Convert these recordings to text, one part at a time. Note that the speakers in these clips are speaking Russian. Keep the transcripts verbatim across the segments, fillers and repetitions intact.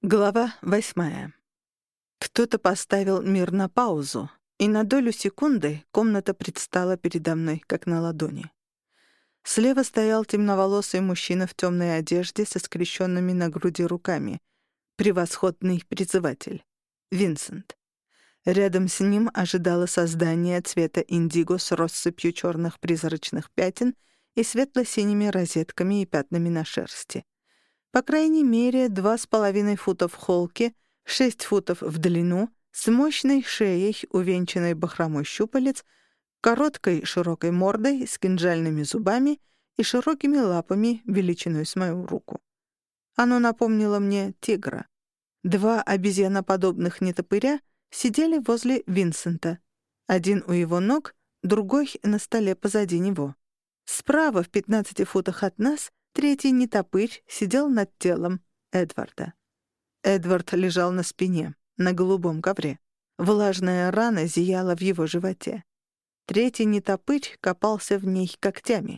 Глава восьмая. Кто-то поставил мир на паузу, и на долю секунды комната предстала передо мной, как на ладони. Слева стоял темноволосый мужчина в темной одежде со скрещенными на груди руками. Превосходный призыватель. Винсент. Рядом с ним ожидало создание цвета индиго с россыпью черных призрачных пятен и светло-синими розетками и пятнами на шерсти. По крайней мере, два с половиной фута в холке, шесть футов в длину, с мощной шеей, увенчанной бахромой щупалец, короткой широкой мордой, с кинжальными зубами и широкими лапами величиной с мою руку. Оно напомнило мне тигра. Два обезьяноподобных нетопыря сидели возле Винсента. Один у его ног, другой на столе позади него. Справа, в пятнадцати футах от нас, третий нетопырь сидел над телом Эдварда. Эдвард лежал на спине, на голубом ковре. Влажная рана зияла в его животе. Третий нетопырь копался в ней когтями.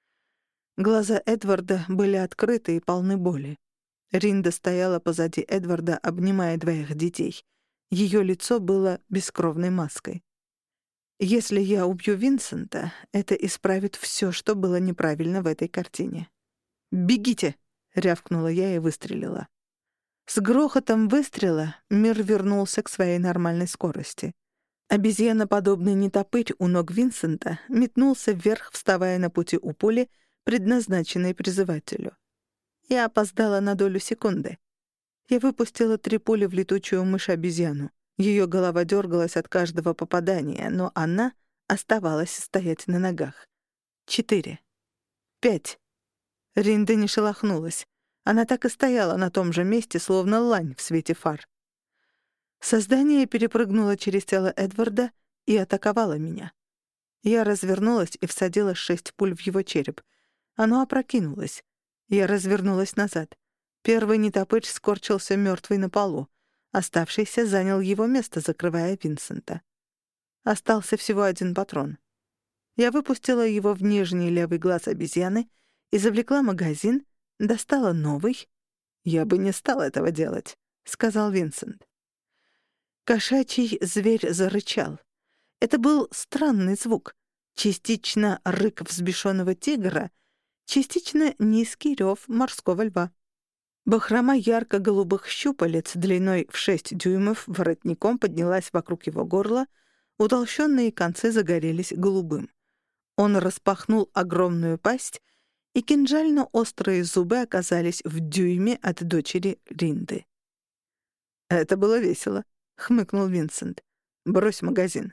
Глаза Эдварда были открыты и полны боли. Ринда стояла позади Эдварда, обнимая двоих детей. Ее лицо было бескровной маской. Если я убью Винсента, это исправит все, что было неправильно в этой картине. «Бегите!» — рявкнула я и выстрелила. С грохотом выстрела мир вернулся к своей нормальной скорости. Обезьяноподобный нетопырь у ног Винсента метнулся вверх, вставая на пути у пули, предназначенной призывателю. Я опоздала на долю секунды. Я выпустила три пули в летучую мышь-обезьяну. Ее голова дергалась от каждого попадания, но она оставалась стоять на ногах. Четыре. Пять. Ринда не шелохнулась. Она так и стояла на том же месте, словно лань в свете фар. Создание перепрыгнуло через тело Эдварда и атаковало меня. Я развернулась и всадила шесть пуль в его череп. Оно опрокинулось. Я развернулась назад. Первый нетопырь скорчился мертвый на полу. Оставшийся занял его место, закрывая Винсента. Остался всего один патрон. Я выпустила его в нижний левый глаз обезьяны и завлекла магазин, достала новый. «Я бы не стал этого делать», — сказал Винсент. Кошачий зверь зарычал. Это был странный звук. Частично рык взбешенного тигра, частично низкий рев морского льва. Бахрома ярко-голубых щупалец длиной в шесть дюймов воротником поднялась вокруг его горла, утолщенные концы загорелись голубым. Он распахнул огромную пасть, и кинжально-острые зубы оказались в дюйме от дочери Ринды. «Это было весело», — хмыкнул Винсент. «Брось магазин».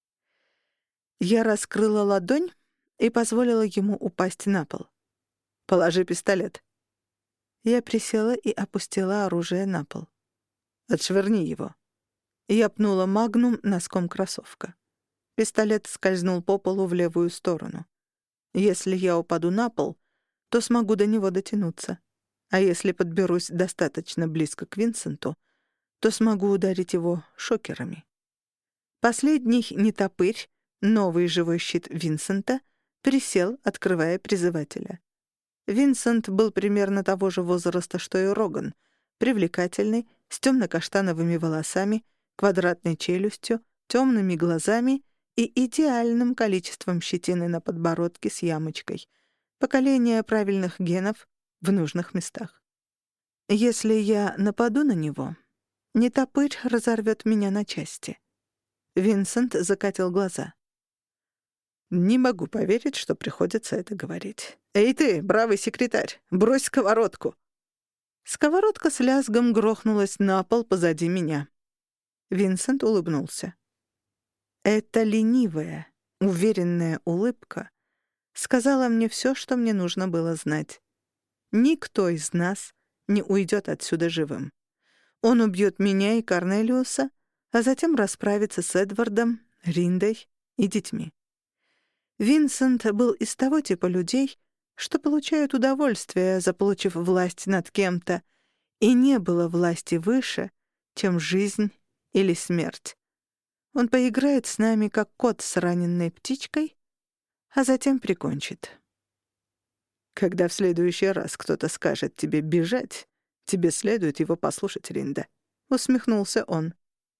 Я раскрыла ладонь и позволила ему упасть на пол. «Положи пистолет». Я присела и опустила оружие на пол. «Отшвырни его». Я пнула магнум носком кроссовка. Пистолет скользнул по полу в левую сторону. Если я упаду на пол, то смогу до него дотянуться. А если подберусь достаточно близко к Винсенту, то смогу ударить его шокерами. Последний нетопырь, новый живой щит Винсента, присел, открывая призывателя. Винсент был примерно того же возраста, что и Роган, привлекательный, с темно-каштановыми волосами, квадратной челюстью, темными глазами и идеальным количеством щетины на подбородке с ямочкой. Поколение правильных генов в нужных местах. Если я нападу на него, нетопырь разорвет меня на части. Винсент закатил глаза. «Не могу поверить, что приходится это говорить. Эй ты, бравый секретарь, брось сковородку!» Сковородка с лязгом грохнулась на пол позади меня. Винсент улыбнулся. Эта ленивая, уверенная улыбка сказала мне все, что мне нужно было знать. Никто из нас не уйдет отсюда живым. Он убьет меня и Корнелиуса, а затем расправится с Эдвардом, Риндой и детьми. Винсент был из того типа людей, что получают удовольствие, заполучив власть над кем-то, и не было власти выше, чем жизнь или смерть. Он поиграет с нами, как кот с раненной птичкой, а затем прикончит. Когда в следующий раз кто-то скажет тебе бежать, «Тебе следует его послушать, Ринда», — усмехнулся он.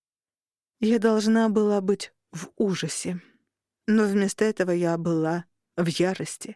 Я должна была быть в ужасе, но вместо этого я была в ярости.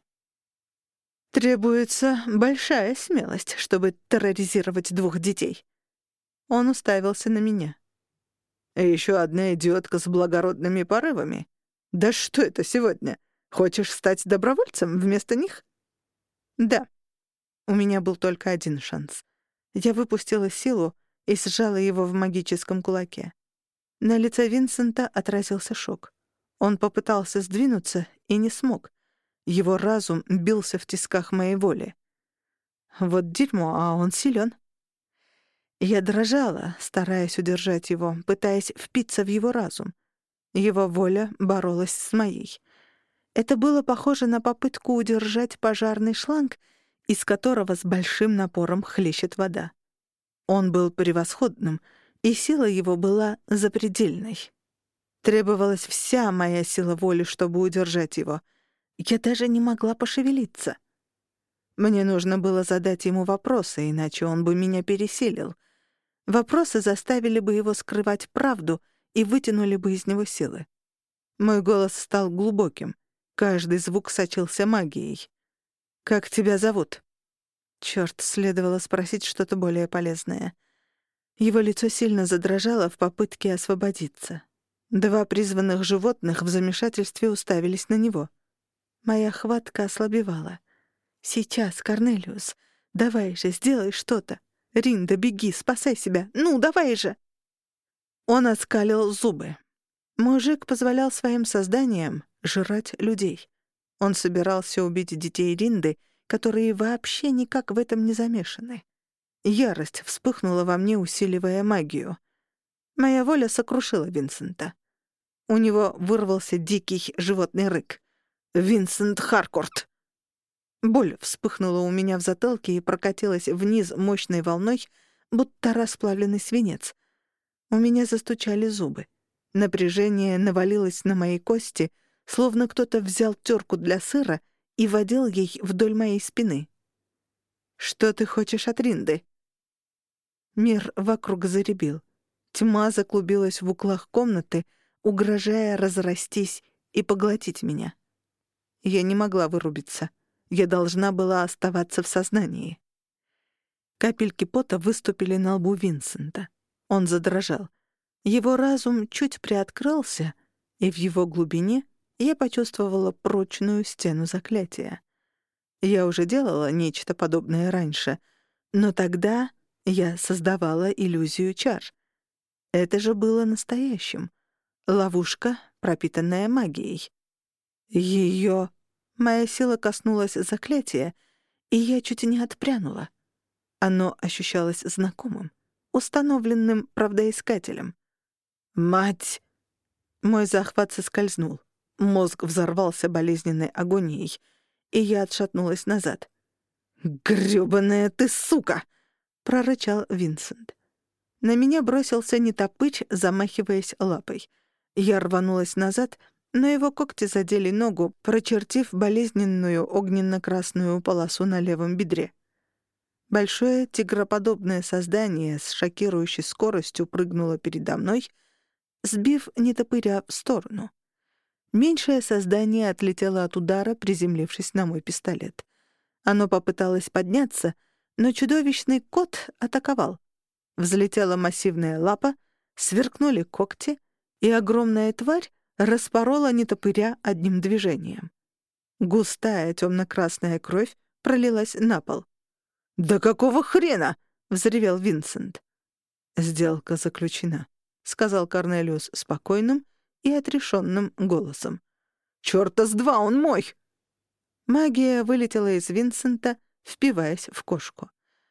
Требуется большая смелость, чтобы терроризировать двух детей. Он уставился на меня. Еще одна идиотка с благородными порывами. Да что это сегодня? Хочешь стать добровольцем вместо них? Да. У меня был только один шанс. Я выпустила силу и сжала его в магическом кулаке. На лице Винсента отразился шок. Он попытался сдвинуться и не смог. Его разум бился в тисках моей воли. Вот дерьмо, а он силен. Я дрожала, стараясь удержать его, пытаясь впиться в его разум. Его воля боролась с моей. Это было похоже на попытку удержать пожарный шланг, из которого с большим напором хлещет вода. Он был превосходным, и сила его была запредельной. Требовалась вся моя сила воли, чтобы удержать его. Я даже не могла пошевелиться. Мне нужно было задать ему вопросы, иначе он бы меня пересилил. Вопросы заставили бы его скрывать правду и вытянули бы из него силы. Мой голос стал глубоким. Каждый звук сочился магией. «Как тебя зовут?» Чёрт, следовало спросить что-то более полезное. Его лицо сильно задрожало в попытке освободиться. Два призванных животных в замешательстве уставились на него. Моя хватка ослабевала. «Сейчас, Корнелиус, давай же, сделай что-то. Ринда, беги, спасай себя. Ну, давай же!» Он оскалил зубы. Мужик позволял своим созданиям жрать людей. Он собирался убить детей Ринды, которые вообще никак в этом не замешаны. Ярость вспыхнула во мне, усиливая магию. Моя воля сокрушила Винсента. У него вырвался дикий животный рык. «Винсент Харкорт!» Боль вспыхнула у меня в затылке и прокатилась вниз мощной волной, будто расплавленный свинец. У меня застучали зубы. Напряжение навалилось на мои кости, словно кто-то взял терку для сыра и водил ей вдоль моей спины. «Что ты хочешь от Ринды?» Мир вокруг заребил. Тьма заклубилась в углах комнаты, угрожая разрастись и поглотить меня. Я не могла вырубиться. Я должна была оставаться в сознании. Капельки пота выступили на лбу Винсента. Он задрожал. Его разум чуть приоткрылся, и в его глубине я почувствовала прочную стену заклятия. Я уже делала нечто подобное раньше, но тогда я создавала иллюзию чар. Это же было настоящим. Ловушка, пропитанная магией. Ее... Моя сила коснулась заклятия, и я чуть не отпрянула. Оно ощущалось знакомым, установленным правдоискателем. «Мать!» Мой захват соскользнул. Мозг взорвался болезненной агонией, и я отшатнулась назад. «Грёбаная ты сука!» — прорычал Винсент. На меня бросился нетопырь, замахиваясь лапой. Я рванулась назад, но его когти задели ногу, прочертив болезненную огненно-красную полосу на левом бедре. Большое тигроподобное создание с шокирующей скоростью прыгнуло передо мной, сбив нетопыря в сторону. Меньшее создание отлетело от удара, приземлившись на мой пистолет. Оно попыталось подняться, но чудовищный кот атаковал. Взлетела массивная лапа, сверкнули когти, и огромная тварь распорола нетопыря одним движением. Густая темно-красная кровь пролилась на пол. «Да какого хрена?» — взревел Винсент. «Сделка заключена», — сказал Корнелиус спокойным и отрешенным голосом. «Чёрта с два, он мой!» Магия вылетела из Винсента, впиваясь в кошку.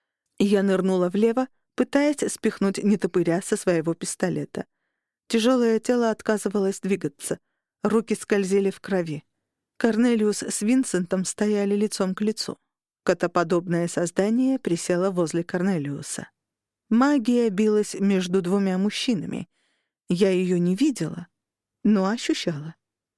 Я нырнула влево, пытаясь спихнуть нетопыря со своего пистолета. Тяжелое тело отказывалось двигаться. Руки скользили в крови. Корнелиус с Винсентом стояли лицом к лицу. Котоподобное создание присело возле Корнелиуса. Магия билась между двумя мужчинами. Я ее не видела, но ощущала.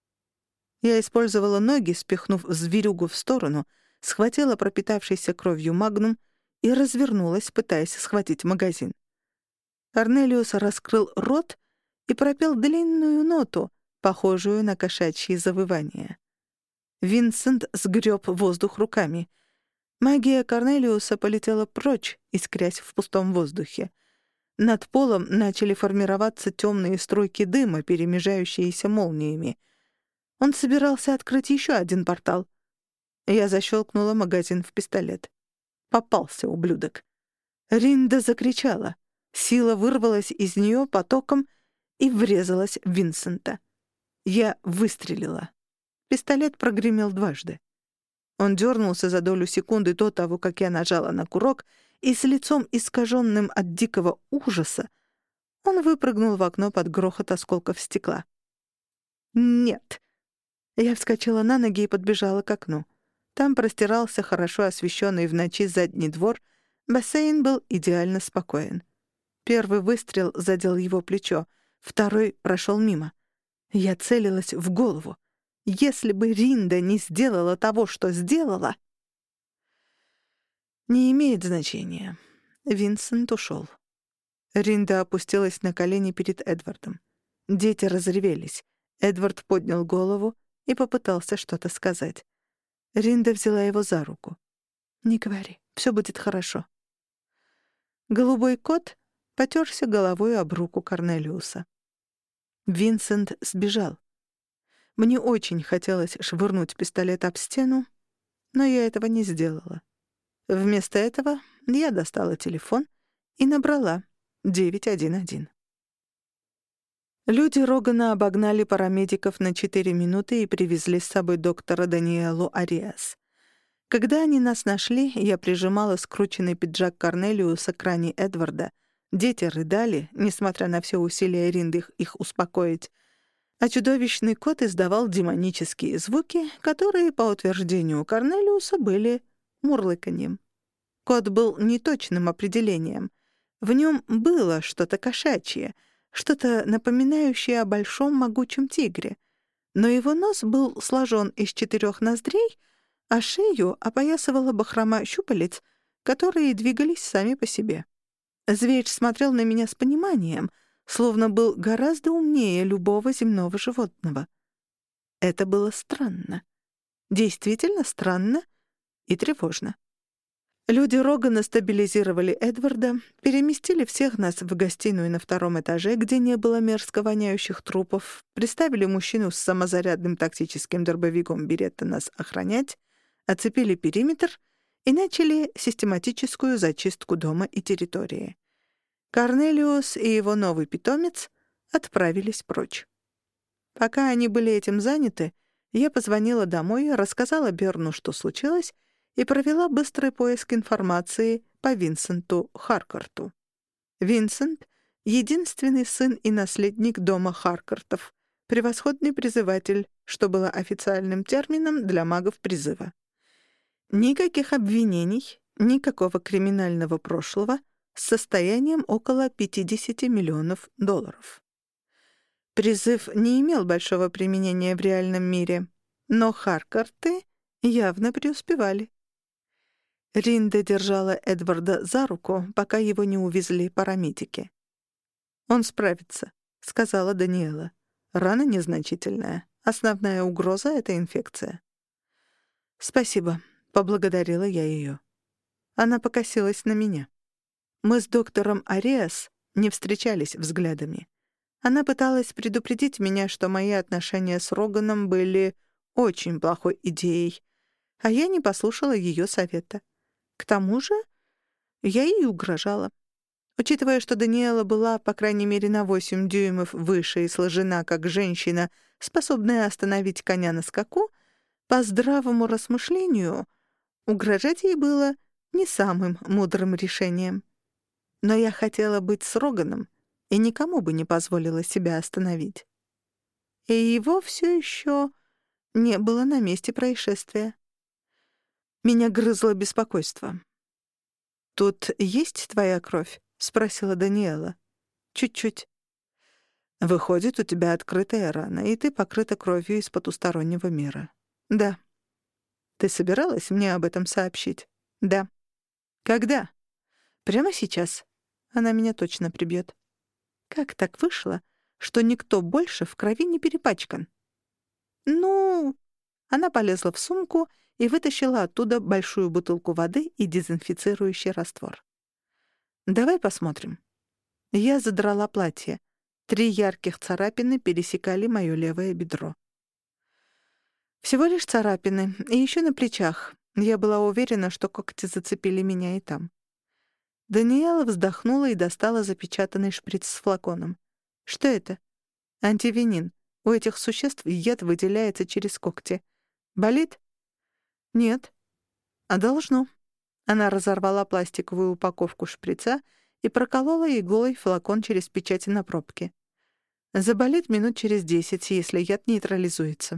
Я использовала ноги, спихнув зверюгу в сторону, схватила пропитавшийся кровью магнум и развернулась, пытаясь схватить магазин. Корнелиус раскрыл рот и пропел длинную ноту, похожую на кошачье завывание. Винсент сгреб воздух руками. Магия Корнелиуса полетела прочь, искрясь в пустом воздухе. Над полом начали формироваться темные струйки дыма, перемежающиеся молниями. Он собирался открыть еще один портал. Я защелкнула магазин в пистолет. Попался, ублюдок. Ринда закричала. Сила вырвалась из нее потоком и врезалась в Винсента. Я выстрелила. Пистолет прогремел дважды. Он дернулся за долю секунды до того, как я нажала на курок, и с лицом, искаженным от дикого ужаса, он выпрыгнул в окно под грохот осколков стекла. «Нет!» Я вскочила на ноги и подбежала к окну. Там простирался хорошо освещенный в ночи задний двор, бассейн был идеально спокоен. Первый выстрел задел его плечо, второй прошел мимо. Я целилась в голову. Если бы Ринда не сделала того, что сделала... Не имеет значения. Винсент ушел. Ринда опустилась на колени перед Эдвардом. Дети разревелись. Эдвард поднял голову и попытался что-то сказать. Ринда взяла его за руку. «Не говори, все будет хорошо». Голубой кот потёрся головой об руку Корнелиуса. Винсент сбежал. Мне очень хотелось швырнуть пистолет об стену, но я этого не сделала. Вместо этого я достала телефон и набрала девять один один. Люди Рогана обогнали парамедиков на четыре минуты и привезли с собой доктора Даниэлу Ариас. Когда они нас нашли, я прижимала скрученный пиджак Корнелиуса к ране Эдварда. Дети рыдали, несмотря на все усилия Ринды их успокоить, а чудовищный кот издавал демонические звуки, которые, по утверждению Корнелиуса, были мурлыканьем. Кот был неточным определением. В нем было что-то кошачье, что-то напоминающее о большом могучем тигре. Но его нос был сложен из четырех ноздрей, а шею опоясывала бахрома щупалец, которые двигались сами по себе. Зверь смотрел на меня с пониманием, словно был гораздо умнее любого земного животного. Это было странно. Действительно странно и тревожно. Люди Рогана стабилизировали Эдварда, переместили всех нас в гостиную на втором этаже, где не было мерзко воняющих трупов, приставили мужчину с самозарядным тактическим дробовиком Беретта нас охранять, оцепили периметр и начали систематическую зачистку дома и территории. Корнелиус и его новый питомец отправились прочь. Пока они были этим заняты, я позвонила домой, рассказала Берну, что случилось, и провела быстрый поиск информации по Винсенту Харкорту. Винсент — единственный сын и наследник дома Харкортов, превосходный призыватель, что было официальным термином для магов призыва. Никаких обвинений, никакого криминального прошлого, с состоянием около пятидесяти миллионов долларов. Призыв не имел большого применения в реальном мире, но Харкорты явно преуспевали. Ринда держала Эдварда за руку, пока его не увезли парамедики. «Он справится», — сказала Даниэла. «Рана незначительная. Основная угроза — это инфекция». «Спасибо», — поблагодарила я ее. Она покосилась на меня. Мы с доктором Ариас не встречались взглядами. Она пыталась предупредить меня, что мои отношения с Роганом были очень плохой идеей, а я не послушала ее совета. К тому же я ей угрожала. Учитывая, что Даниэла была, по крайней мере, на восемь дюймов выше и сложена, как женщина, способная остановить коня на скаку, по здравому размышлению угрожать ей было не самым мудрым решением. Но я хотела быть с Роганом и никому бы не позволила себя остановить. И его все еще не было на месте происшествия. Меня грызло беспокойство. «Тут есть твоя кровь?» — спросила Даниэла. «Чуть-чуть». «Выходит, у тебя открытая рана, и ты покрыта кровью из потустороннего мира». «Да». «Ты собиралась мне об этом сообщить?» «Да». «Когда?» Прямо сейчас. Она меня точно прибьет. Как так вышло, что никто больше в крови не перепачкан? Ну, она полезла в сумку и вытащила оттуда большую бутылку воды и дезинфицирующий раствор. Давай посмотрим. Я задрала платье. Три ярких царапины пересекали моё левое бедро. Всего лишь царапины, и ещё на плечах. Я была уверена, что когти зацепили меня и там. Даниэла вздохнула и достала запечатанный шприц с флаконом. Что это? Антивенин. У этих существ яд выделяется через когти. Болит? Нет. А должно. Она разорвала пластиковую упаковку шприца и проколола иглой флакон через печать на пробке. Заболит минут через десять, если яд нейтрализуется.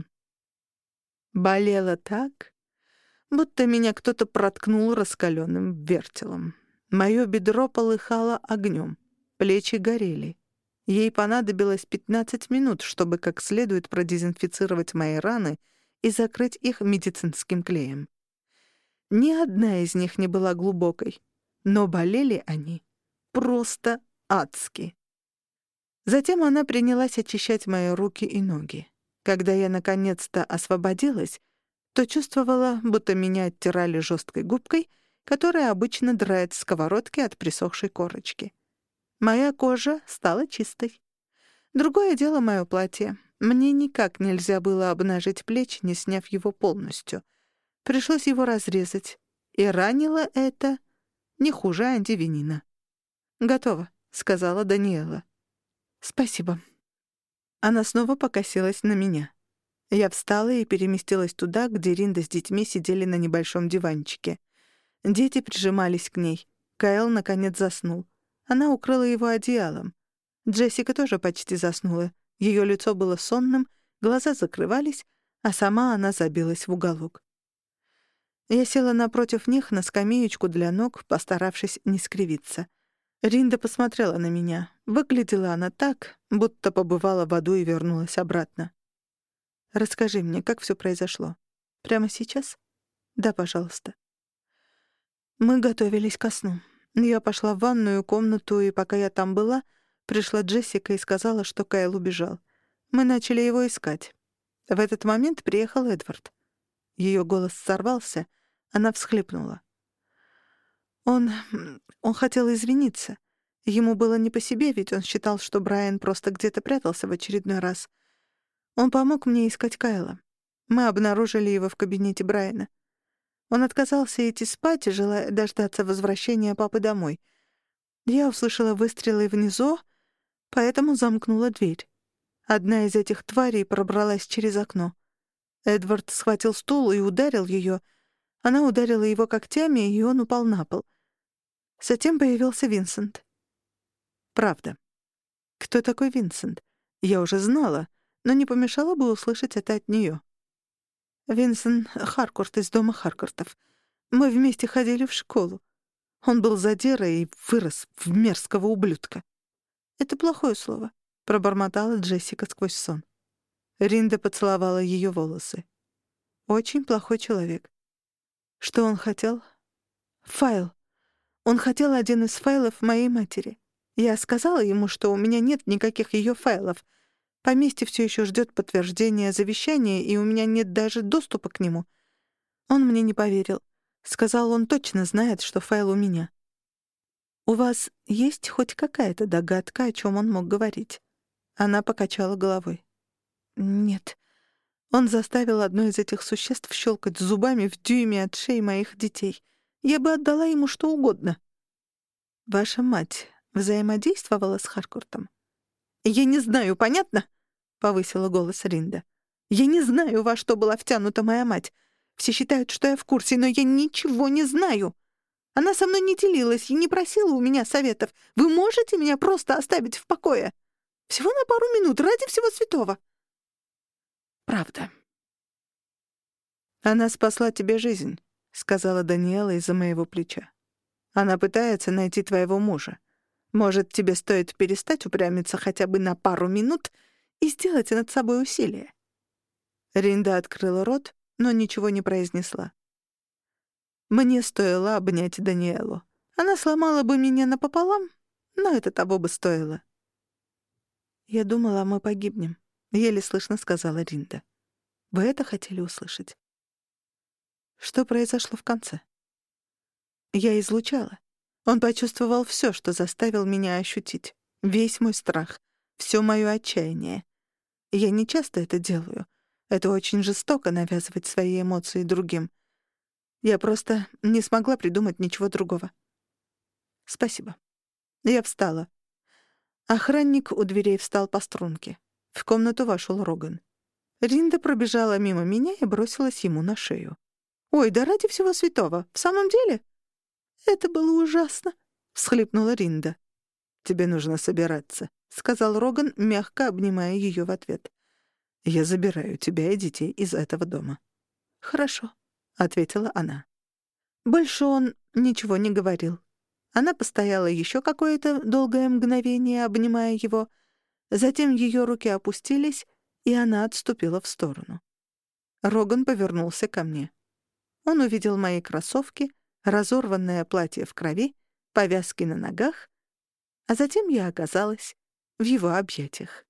Болело так, будто меня кто-то проткнул раскалённым вертелом. Моё бедро полыхало огнём, плечи горели. Ей понадобилось пятнадцать минут, чтобы как следует продезинфицировать мои раны и закрыть их медицинским клеем. Ни одна из них не была глубокой, но болели они просто адски. Затем она принялась очищать мои руки и ноги. Когда я наконец-то освободилась, то чувствовала, будто меня оттирали жесткой губкой, которая обычно драет сковородки от присохшей корочки. Моя кожа стала чистой. Другое дело моё платье. Мне никак нельзя было обнажить плечи, не сняв его полностью. Пришлось его разрезать. И ранило это не хуже антивенина. «Готово», — сказала Даниэла. «Спасибо». Она снова покосилась на меня. Я встала и переместилась туда, где Ринда с детьми сидели на небольшом диванчике. Дети прижимались к ней. Кайл, наконец, заснул. Она укрыла его одеялом. Джессика тоже почти заснула. Её лицо было сонным, глаза закрывались, а сама она забилась в уголок. Я села напротив них на скамеечку для ног, постаравшись не скривиться. Ринда посмотрела на меня. Выглядела она так, будто побывала в аду и вернулась обратно. «Расскажи мне, как всё произошло? Прямо сейчас?» «Да, пожалуйста». Мы готовились ко сну. Я пошла в ванную комнату, и пока я там была, пришла Джессика и сказала, что Кайл убежал. Мы начали его искать. В этот момент приехал Эдвард. Её голос сорвался, она всхлипнула. Он... он хотел извиниться. Ему было не по себе, ведь он считал, что Брайан просто где-то прятался в очередной раз. Он помог мне искать Кайла. Мы обнаружили его в кабинете Брайана. Он отказался идти спать, желая дождаться возвращения папы домой. Я услышала выстрелы внизу, поэтому замкнула дверь. Одна из этих тварей пробралась через окно. Эдвард схватил стул и ударил её. Она ударила его когтями, и он упал на пол. Затем появился Винсент. Правда. Кто такой Винсент? Я уже знала, но не помешало бы услышать это от неё. Винсент Харкорт из дома Харкортов. Мы вместе ходили в школу. Он был задирой и вырос в мерзкого ублюдка. «Это плохое слово», — пробормотала Джессика сквозь сон. Ринда поцеловала её волосы. «Очень плохой человек». Что он хотел? Файл. Он хотел один из файлов моей матери. Я сказала ему, что у меня нет никаких её файлов. Поместье всё ещё ждёт подтверждения завещания, и у меня нет даже доступа к нему. Он мне не поверил. Сказал, он точно знает, что файл у меня. «У вас есть хоть какая-то догадка, о чём он мог говорить?» Она покачала головой. «Нет. Он заставил одно из этих существ щелкать зубами в дюйме от шеи моих детей. Я бы отдала ему что угодно». «Ваша мать взаимодействовала с Харкортом?» «Я не знаю, понятно?» — повысила голос Ринда. «Я не знаю, во что была втянута моя мать. Все считают, что я в курсе, но я ничего не знаю. Она со мной не делилась и не просила у меня советов. Вы можете меня просто оставить в покое? Всего на пару минут, ради всего святого». «Правда». «Она спасла тебе жизнь», — сказала Даниэла из-за моего плеча. «Она пытается найти твоего мужа. Может, тебе стоит перестать упрямиться хотя бы на пару минут и сделать над собой усилие?» Ринда открыла рот, но ничего не произнесла. Мне стоило обнять Даниэлу. Она сломала бы меня напополам, но это того бы стоило. «Я думала, мы погибнем», — еле слышно сказала Ринда. «Вы это хотели услышать?» Что произошло в конце? Я излучала. Он почувствовал все, что заставил меня ощутить. Весь мой страх, все моё отчаяние. Я не часто это делаю. Это очень жестоко — навязывать свои эмоции другим. Я просто не смогла придумать ничего другого. Спасибо. Я встала. Охранник у дверей встал по струнке. В комнату вошел Роган. Ринда пробежала мимо меня и бросилась ему на шею. «Ой, да ради всего святого! В самом деле?» «Это было ужасно!» — всхлипнула Ринда. «Тебе нужно собираться», — сказал Роган, мягко обнимая ее в ответ. «Я забираю тебя и детей из этого дома». «Хорошо», — ответила она. Больше он ничего не говорил. Она постояла еще какое-то долгое мгновение, обнимая его. Затем ее руки опустились, и она отступила в сторону. Роган повернулся ко мне. Он увидел мои кроссовки, разорванное платье в крови, повязки на ногах, а затем я оказалась в его объятиях.